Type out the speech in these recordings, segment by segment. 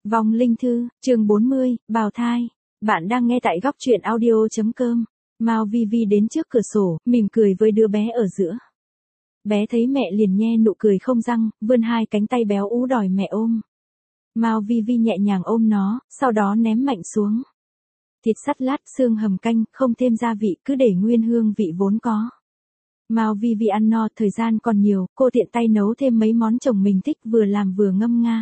Vong linh thư, chương 40, bào thai. Bạn đang nghe tại góc truyện audio.com. Mao Vi Vi đến trước cửa sổ, mỉm cười với đứa bé ở giữa. Bé thấy mẹ liền nhe nụ cười không răng, vươn hai cánh tay béo ú đòi mẹ ôm. Mao Vi Vi nhẹ nhàng ôm nó, sau đó ném mạnh xuống. Thịt sắt lát, xương hầm canh, không thêm gia vị, cứ để nguyên hương vị vốn có. Mao Vi Vi ăn no, thời gian còn nhiều, cô tiện tay nấu thêm mấy món chồng mình thích, vừa làm vừa ngâm nga.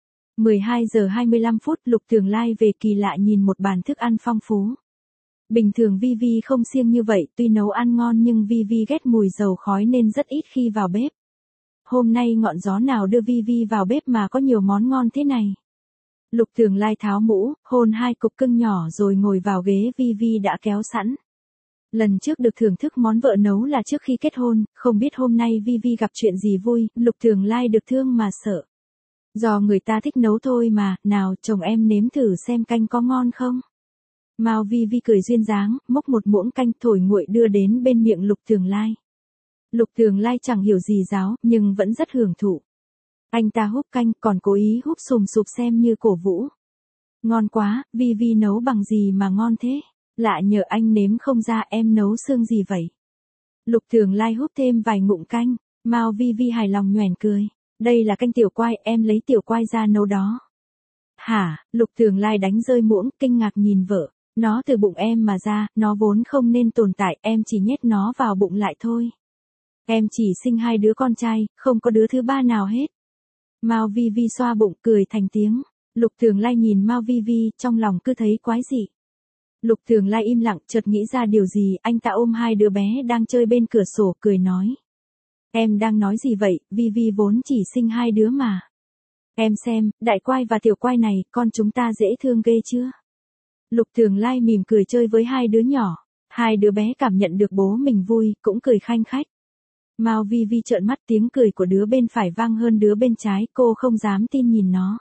12 giờ 25 phút, Lục Thường Lai về kỳ lạ nhìn một bàn thức ăn phong phú. Bình thường Vi Vi không siêng như vậy, tuy nấu ăn ngon nhưng Vi Vi ghét mùi dầu khói nên rất ít khi vào bếp. Hôm nay ngọn gió nào đưa Vi Vi vào bếp mà có nhiều món ngon thế này. Lục Thường Lai tháo mũ, hôn hai cục cưng nhỏ rồi ngồi vào ghế Vi Vi đã kéo sẵn. Lần trước được thưởng thức món vợ nấu là trước khi kết hôn, không biết hôm nay Vi Vi gặp chuyện gì vui, Lục Thường Lai được thương mà sợ. Do người ta thích nấu thôi mà, nào chồng em nếm thử xem canh có ngon không. Mao Vi Vi cười duyên dáng, múc một muỗng canh thổi nguội đưa đến bên miệng Lục Thường Lai. Lục Thường Lai chẳng hiểu gì giáo, nhưng vẫn rất hưởng thụ. Anh ta húp canh, còn cố ý húp sùm sụp xem như cổ vũ. Ngon quá, Vi Vi nấu bằng gì mà ngon thế? Lạ nhờ anh nếm không ra, em nấu xương gì vậy? Lục Thường Lai húp thêm vài ngụm canh, Mao Vi Vi hài lòng nhoẻn cười. Đây là canh tiểu quai, em lấy tiểu quai ra nấu đó. Hả? Lục Thường Lai đánh rơi muỗng, kinh ngạc nhìn vợ. Nó từ bụng em mà ra, nó vốn không nên tồn tại, em chỉ nhét nó vào bụng lại thôi. Em chỉ sinh 2 đứa con trai, không có đứa thứ ba nào hết. Mao Vi Vi xoa bụng cười thành tiếng. Lục Thường Lai nhìn Mao Vi Vi, trong lòng cứ thấy quái dị. Lục Thường Lai im lặng, chợt nghĩ ra điều gì, anh ta ôm 2 đứa bé đang chơi bên cửa sổ, cười nói. Em đang nói gì vậy, Vi Vi vốn chỉ sinh 2 đứa mà. Em xem, đại quai và tiểu quai này, con chúng ta dễ thương ghê chưa? Lục Thường Lai mỉm cười chơi với 2 đứa nhỏ. 2 đứa bé cảm nhận được bố mình vui, cũng cười khanh khách. Mao Vi Vi trợn mắt, tiếng cười của đứa bên phải vang hơn đứa bên trái, cô không dám tin nhìn nó.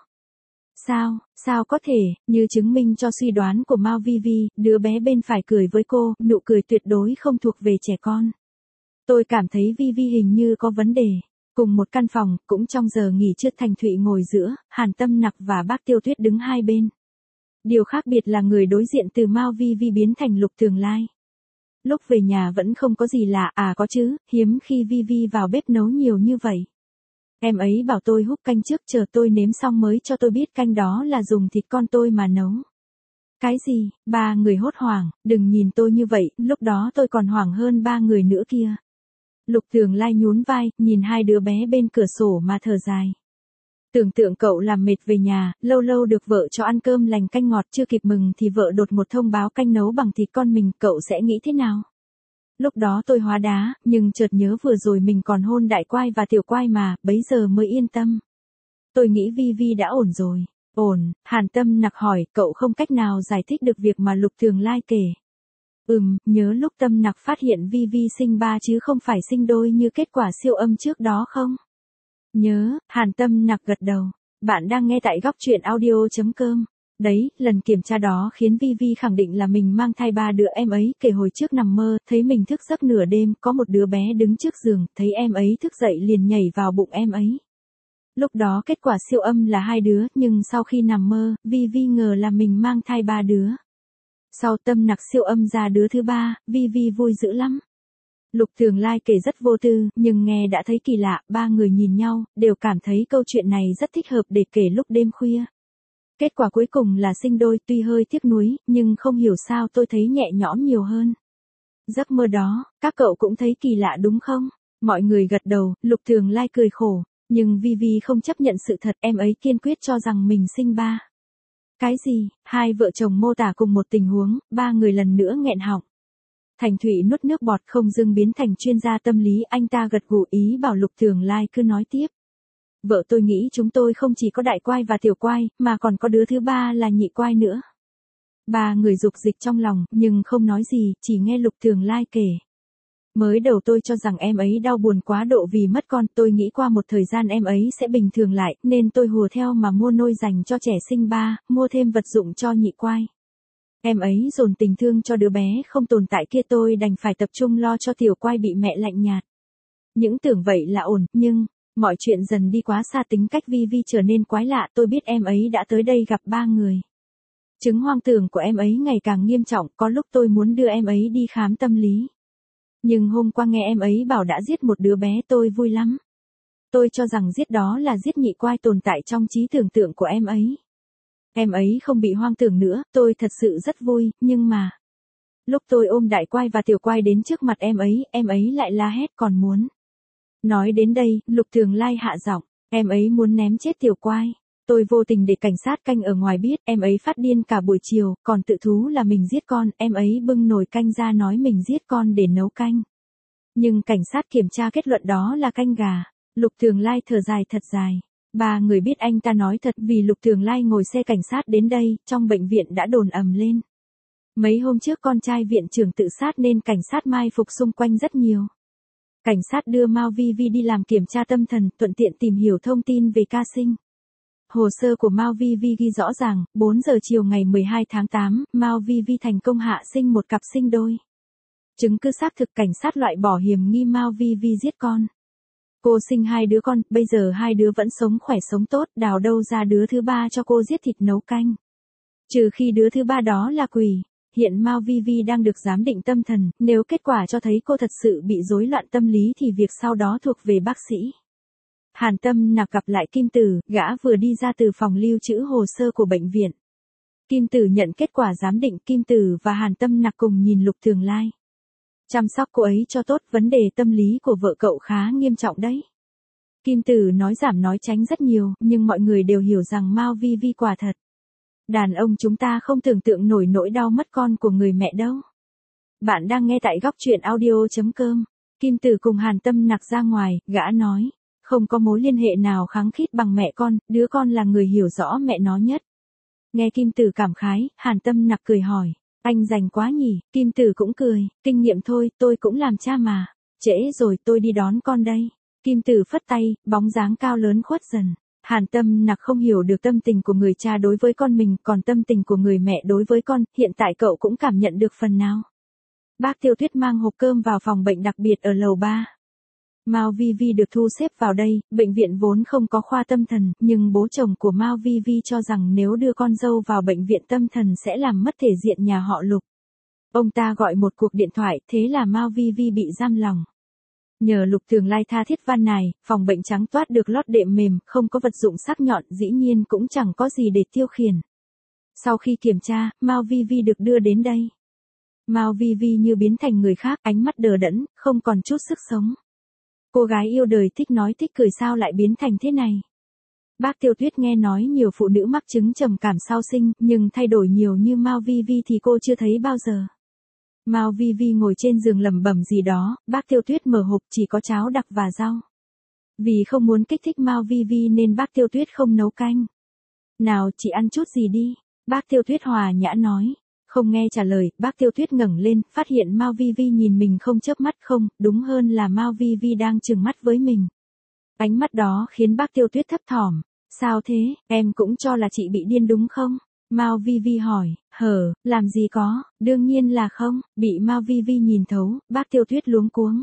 Sao có thể, như chứng minh cho suy đoán của Mao Vi Vi, đứa bé bên phải cười với cô, nụ cười tuyệt đối không thuộc về trẻ con. Tôi cảm thấy Vi Vi hình như có vấn đề. Cùng một căn phòng, cũng trong giờ nghỉ trưa, Thành Thụy ngồi giữa, Hàn Tâm Nặc và bác Tiêu Tuyết đứng hai bên. Điều khác biệt là người đối diện từ Mao Vi Vi biến thành Lục Thường Lai. Lúc về nhà vẫn không có gì lạ, có chứ, hiếm khi Vi Vi vào bếp nấu nhiều như vậy. Em ấy bảo tôi húp canh trước, chờ tôi nếm xong mới cho tôi biết canh đó là dùng thịt con tôi mà nấu. Cái gì? 3 người hốt hoảng, đừng nhìn tôi như vậy, lúc đó tôi còn hoảng hơn 3 người nữa kia. Lục Thường Lai nhún vai, nhìn 2 đứa bé bên cửa sổ mà thở dài. Tưởng tượng cậu làm mệt về nhà, lâu lâu được vợ cho ăn cơm lành canh ngọt, chưa kịp mừng thì vợ đột một thông báo canh nấu bằng thịt con mình, cậu sẽ nghĩ thế nào? Lúc đó tôi hóa đá, nhưng chợt nhớ vừa rồi mình còn hôn đại quai và tiểu quai mà, bấy giờ mới yên tâm. Tôi nghĩ Vi Vi đã ổn rồi. Ổn, Hàn Tâm Nặc hỏi, cậu không cách nào giải thích được việc mà Lục Thường Lai kể. Nhớ lúc Tâm Nặc phát hiện Vi Vi sinh 3 chứ không phải sinh đôi như kết quả siêu âm trước đó không? Nhớ, Hàn Tâm Nặc gật đầu. Bạn đang nghe tại góc truyện audio.com. Đấy, lần kiểm tra đó khiến Vi Vi khẳng định là mình mang thai 3 đứa. Em ấy kể hồi trước nằm mơ, thấy mình thức giấc nửa đêm, có một đứa bé đứng trước giường, thấy em ấy thức dậy liền nhảy vào bụng em ấy. Lúc đó kết quả siêu âm là 2 đứa, nhưng sau khi nằm mơ, Vi Vi ngờ là mình mang thai 3 đứa. Sau Tâm Nặc siêu âm ra đứa thứ 3, Vi Vi vui dữ lắm. Lục Thường Lai kể rất vô tư, nhưng nghe đã thấy kỳ lạ, 3 người nhìn nhau, đều cảm thấy câu chuyện này rất thích hợp để kể lúc đêm khuya. Kết quả cuối cùng là sinh đôi, tuy hơi tiếc nuối, nhưng không hiểu sao tôi thấy nhẹ nhõm nhiều hơn. Giấc mơ đó, các cậu cũng thấy kỳ lạ đúng không? Mọi người gật đầu, Lục Thường Lai cười khổ, nhưng Vi Vi không chấp nhận sự thật, em ấy kiên quyết cho rằng mình sinh 3. Cái gì? 2 vợ chồng mô tả cùng một tình huống, 3 người lần nữa nghẹn họng. Thành Thụy nuốt nước bọt không dưng biến thành chuyên gia tâm lý, anh ta gật gù ý bảo Lục Thường Lai cứ nói tiếp. Vợ tôi nghĩ chúng tôi không chỉ có đại quai và tiểu quai, mà còn có đứa thứ 3 là nhị quai nữa. 3 người dục dịch trong lòng, nhưng không nói gì, chỉ nghe Lục Thường Lai kể. Mới đầu tôi cho rằng em ấy đau buồn quá độ vì mất con, tôi nghĩ qua một thời gian em ấy sẽ bình thường lại, nên tôi hùa theo mà mua nôi dành cho trẻ sinh 3, mua thêm vật dụng cho nhị quai. Em ấy dồn tình thương cho đứa bé không tồn tại kia, tôi đành phải tập trung lo cho tiểu quai bị mẹ lạnh nhạt. Những tưởng vậy là ổn, nhưng Mọi chuyện dần đi quá xa, tính cách Vi Vi trở nên quái lạ, tôi biết em ấy đã tới đây gặp 3 người. Chứng hoang tưởng của em ấy ngày càng nghiêm trọng, có lúc tôi muốn đưa em ấy đi khám tâm lý. Nhưng hôm qua nghe em ấy bảo đã giết một đứa bé, tôi vui lắm. Tôi cho rằng giết đó là giết nhị quai tồn tại trong trí tưởng tượng của em ấy. Em ấy không bị hoang tưởng nữa, tôi thật sự rất vui, nhưng mà... Lúc tôi ôm đại quai và tiểu quai đến trước mặt em ấy lại la hét còn muốn. Nói đến đây, Lục Thường Lai hạ giọng, em ấy muốn ném chết tiểu quai. Tôi vô tình để cảnh sát canh ở ngoài biết, em ấy phát điên cả buổi chiều, còn tự thú là mình giết con, em ấy bưng nồi canh ra nói mình giết con để nấu canh. Nhưng cảnh sát kiểm tra kết luận đó là canh gà. Lục Thường Lai thở dài thật dài. 3 người biết anh ta nói thật vì Lục Thường Lai ngồi xe cảnh sát đến đây, trong bệnh viện đã đồn ầm lên. Mấy hôm trước con trai viện trưởng tự sát nên cảnh sát mai phục xung quanh rất nhiều. Cảnh sát đưa Mao Vi Vi đi làm kiểm tra tâm thần, thuận tiện tìm hiểu thông tin về ca sinh. Hồ sơ của Mao Vi Vi ghi rõ ràng, 4 giờ chiều ngày 12 tháng 8, Mao Vi Vi thành công hạ sinh một cặp sinh đôi. Chứng cứ xác thực, cảnh sát loại bỏ hiểm nghi Mao Vi Vi giết con. Cô sinh 2 đứa con, bây giờ 2 đứa vẫn sống khỏe sống tốt, đào đâu ra đứa thứ 3 cho cô giết thịt nấu canh. Trừ khi đứa thứ 3 đó là quỷ. Hiện Mao Vi Vi đang được giám định tâm thần, nếu kết quả cho thấy cô thật sự bị rối loạn tâm lý thì việc sau đó thuộc về bác sĩ. Hàn Tâm Nặc gặp lại Kim Tử, gã vừa đi ra từ phòng lưu trữ hồ sơ của bệnh viện. Kim Tử nhận kết quả giám định, Kim Tử và Hàn Tâm Nặc cùng nhìn Lục Thường Lai. Chăm sóc cô ấy cho tốt, vấn đề tâm lý của vợ cậu khá nghiêm trọng đấy. Kim Tử nói giảm nói tránh rất nhiều, nhưng mọi người đều hiểu rằng Mao Vi Vi quả thật. Đàn ông chúng ta không tưởng tượng nổi nỗi đau mất con của người mẹ đâu. Bạn đang nghe tại góc truyện audio.com. Kim Tử cùng Hàn Tâm Nặc ra ngoài, gã nói. Không có mối liên hệ nào khăng khít bằng mẹ con, đứa con là người hiểu rõ mẹ nó nhất. Nghe Kim Tử cảm khái, Hàn Tâm Nặc cười hỏi. Anh rành quá nhỉ, Kim Tử cũng cười, kinh nghiệm thôi, tôi cũng làm cha mà. Trễ rồi, tôi đi đón con đây. Kim Tử phất tay, bóng dáng cao lớn khuất dần. Hàn Tâm Nặc không hiểu được tâm tình của người cha đối với con mình, còn tâm tình của người mẹ đối với con, hiện tại cậu cũng cảm nhận được phần nào. Bác Tiêu Tuyết mang hộp cơm vào phòng bệnh đặc biệt ở lầu 3. Mao Vi Vi được thu xếp vào đây, bệnh viện vốn không có khoa tâm thần, nhưng bố chồng của Mao Vi Vi cho rằng nếu đưa con dâu vào bệnh viện tâm thần sẽ làm mất thể diện nhà họ Lục. Ông ta gọi một cuộc điện thoại, thế là Mao Vi Vi bị giam lòng. Nhờ Lục Thường Lai tha thiết van nài, phòng bệnh trắng toát được lót đệm mềm, không có vật dụng sắc nhọn, dĩ nhiên cũng chẳng có gì để tiêu khiển. Sau khi kiểm tra, Mao Vi Vi được đưa đến đây. Mao Vi Vi như biến thành người khác, ánh mắt đờ đẫn, không còn chút sức sống. Cô gái yêu đời thích nói thích cười sao lại biến thành thế này. Bác Tiêu Tuyết nghe nói nhiều phụ nữ mắc chứng trầm cảm sau sinh, nhưng thay đổi nhiều như Mao Vi Vi thì cô chưa thấy bao giờ. Mao Vi Vi ngồi trên giường lẩm bẩm gì đó, bác Tiêu Tuyết mở hộp chỉ có cháo đặc và rau. Vì không muốn kích thích Mao Vi Vi nên bác Tiêu Tuyết không nấu canh. Nào chị ăn chút gì đi, bác Tiêu Tuyết hòa nhã nói. Không nghe trả lời, bác Tiêu Tuyết ngẩng lên, phát hiện Mao Vi Vi nhìn mình không chớp mắt, không, đúng hơn là Mao Vi Vi đang trừng mắt với mình. Ánh mắt đó khiến bác Tiêu Tuyết thấp thỏm. Sao thế, em cũng cho là chị bị điên đúng không? Mao Vi Vi hỏi, làm gì có, đương nhiên là không, bị Mao Vi Vi nhìn thấu, bác Tiêu Tuyết luống cuống.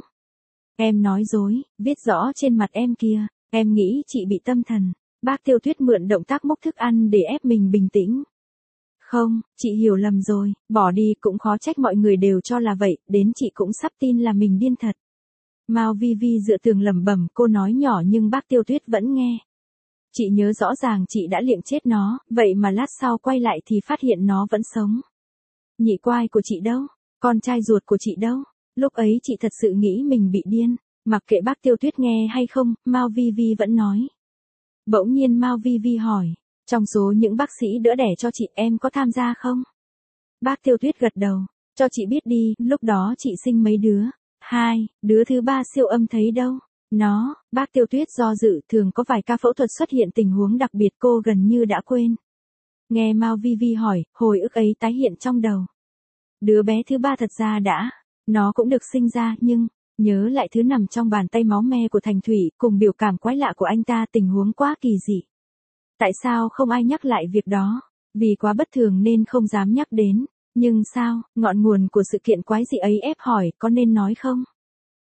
Em nói dối, viết rõ trên mặt em kia, em nghĩ chị bị tâm thần. Bác Tiêu Tuyết mượn động tác múc thức ăn để ép mình bình tĩnh. Không, chị hiểu lầm rồi, bỏ đi, cũng khó trách mọi người đều cho là vậy, đến chị cũng sắp tin là mình điên thật. Mao Vi Vi dựa tường lẩm bẩm, cô nói nhỏ nhưng bác Tiêu Tuyết vẫn nghe. Chị nhớ rõ ràng chị đã liệng chết nó, vậy mà lát sau quay lại thì phát hiện nó vẫn sống. Nhị quai của chị đâu? Con trai ruột của chị đâu? Lúc ấy chị thật sự nghĩ mình bị điên. Mặc kệ bác Tiêu Tuyết nghe hay không, Mao Vi Vi vẫn nói. Bỗng nhiên Mao Vi Vi hỏi, trong số những bác sĩ đỡ đẻ cho chị em có tham gia không? Bác Tiêu Tuyết gật đầu, cho chị biết đi, lúc đó chị sinh mấy đứa? 2, đứa thứ 3 siêu âm thấy đâu? Nó, bác Tiêu Tuyết do dự, thường có vài ca phẫu thuật xuất hiện tình huống đặc biệt cô gần như đã quên. Nghe Mao Vi Vi hỏi, hồi ức ấy tái hiện trong đầu. Đứa bé thứ 3 thật ra nó cũng được sinh ra nhưng, nhớ lại thứ nằm trong bàn tay máu me của Thành Thủy, cùng biểu cảm quái lạ của anh ta, tình huống quá kỳ dị. Tại sao không ai nhắc lại việc đó? Vì quá bất thường nên không dám nhắc đến. Nhưng sao, ngọn nguồn của sự kiện quái dị ấy ép hỏi, có nên nói không?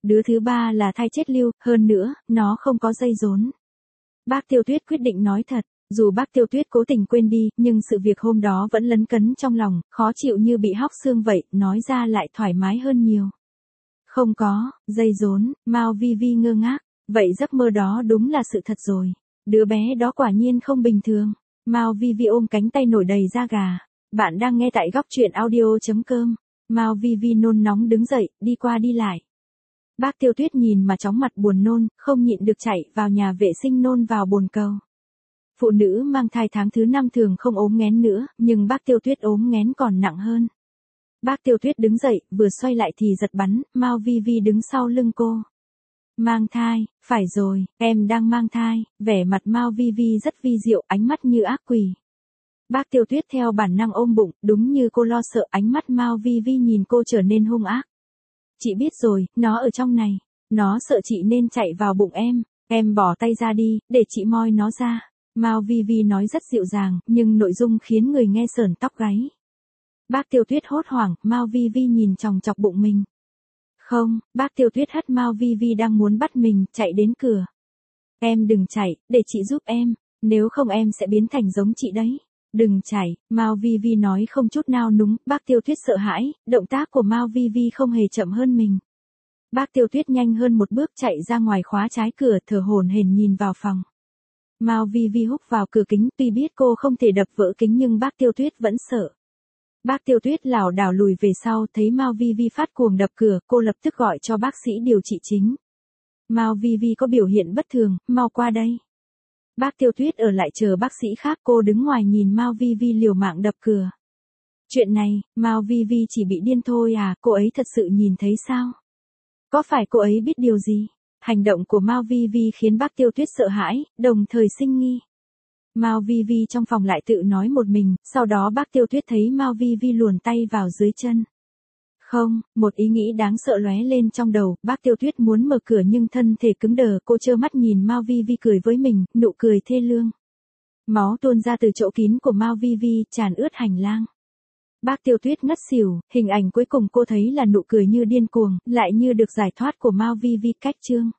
Đứa thứ ba là thai chết lưu, hơn nữa, nó không có dây rốn. Bác Tiêu Tuyết quyết định nói thật, dù bác Tiêu Tuyết cố tình quên đi, nhưng sự việc hôm đó vẫn lấn cấn trong lòng, khó chịu như bị hóc xương vậy, nói ra lại thoải mái hơn nhiều. Không có, dây rốn, Mao Vi Vi ngơ ngác, vậy giấc mơ đó đúng là sự thật rồi. Đứa bé đó quả nhiên không bình thường. Mao Vi Vi ôm cánh tay nổi đầy da gà. Bạn đang nghe tại góc truyện audio.com. Mao Vi Vi nôn nóng đứng dậy, đi qua đi lại. Bác Tiêu Tuyết nhìn mà chóng mặt buồn nôn, không nhịn được chạy vào nhà vệ sinh nôn vào bồn cầu. Phụ nữ mang thai tháng thứ 5 thường không ốm nghén nữa, nhưng bác Tiêu Tuyết ốm nghén còn nặng hơn. Bác Tiêu Tuyết đứng dậy, vừa xoay lại thì giật bắn, Mao Vi Vi đứng sau lưng cô. Mang thai, phải rồi, em đang mang thai, vẻ mặt Mao Vi Vi rất vi diệu, ánh mắt như ác quỷ. Bác Tiêu Tuyết theo bản năng ôm bụng, đúng như cô lo sợ, ánh mắt Mao Vi Vi nhìn cô trở nên hung ác. Chị biết rồi, nó ở trong này. Nó sợ chị nên chạy vào bụng em bỏ tay ra đi, để chị moi nó ra. Mao Vi Vi nói rất dịu dàng, nhưng nội dung khiến người nghe sởn tóc gáy. Bác Tiêu Tuyết hốt hoảng, Mao Vi Vi nhìn chòng chọc bụng mình. Không, bác Tiêu Tuyết hất Mao Vi Vi đang muốn bắt mình, chạy đến cửa. Em đừng chạy, để chị giúp em, nếu không em sẽ biến thành giống chị đấy. Đừng chạy, Mao Vi Vi nói không chút nao núng, bác Tiêu Tuyết sợ hãi, động tác của Mao Vi Vi không hề chậm hơn mình. Bác Tiêu Tuyết nhanh hơn một bước chạy ra ngoài khóa trái cửa, thở hổn hển nhìn vào phòng. Mao Vi Vi húc vào cửa kính, tuy biết cô không thể đập vỡ kính nhưng bác Tiêu Tuyết vẫn sợ. Bác Tiêu Tuyết lảo đảo lùi về sau, thấy Mao Vi Vi phát cuồng đập cửa, cô lập tức gọi cho bác sĩ điều trị chính. Mao Vi Vi có biểu hiện bất thường, mau qua đây. Bác Tiêu Tuyết ở lại chờ bác sĩ khác, cô đứng ngoài nhìn Mao Vi Vi liều mạng đập cửa. Chuyện này, Mao Vi Vi chỉ bị điên thôi à, cô ấy thật sự nhìn thấy sao? Có phải cô ấy biết điều gì? Hành động của Mao Vi Vi khiến bác Tiêu Tuyết sợ hãi, đồng thời sinh nghi. Mao Vi Vi trong phòng lại tự nói một mình, sau đó bác Tiêu Tuyết thấy Mao Vi Vi luồn tay vào dưới chân. Không, một ý nghĩ đáng sợ lóe lên trong đầu, bác Tiêu Tuyết muốn mở cửa nhưng thân thể cứng đờ, cô trơ mắt nhìn Mao Vi Vi cười với mình, nụ cười thê lương. Máu tuôn ra từ chỗ kín của Mao Vi Vi, tràn ướt hành lang. Bác Tiêu Tuyết ngất xỉu, hình ảnh cuối cùng cô thấy là nụ cười như điên cuồng, lại như được giải thoát của Mao Vi Vi cách chương.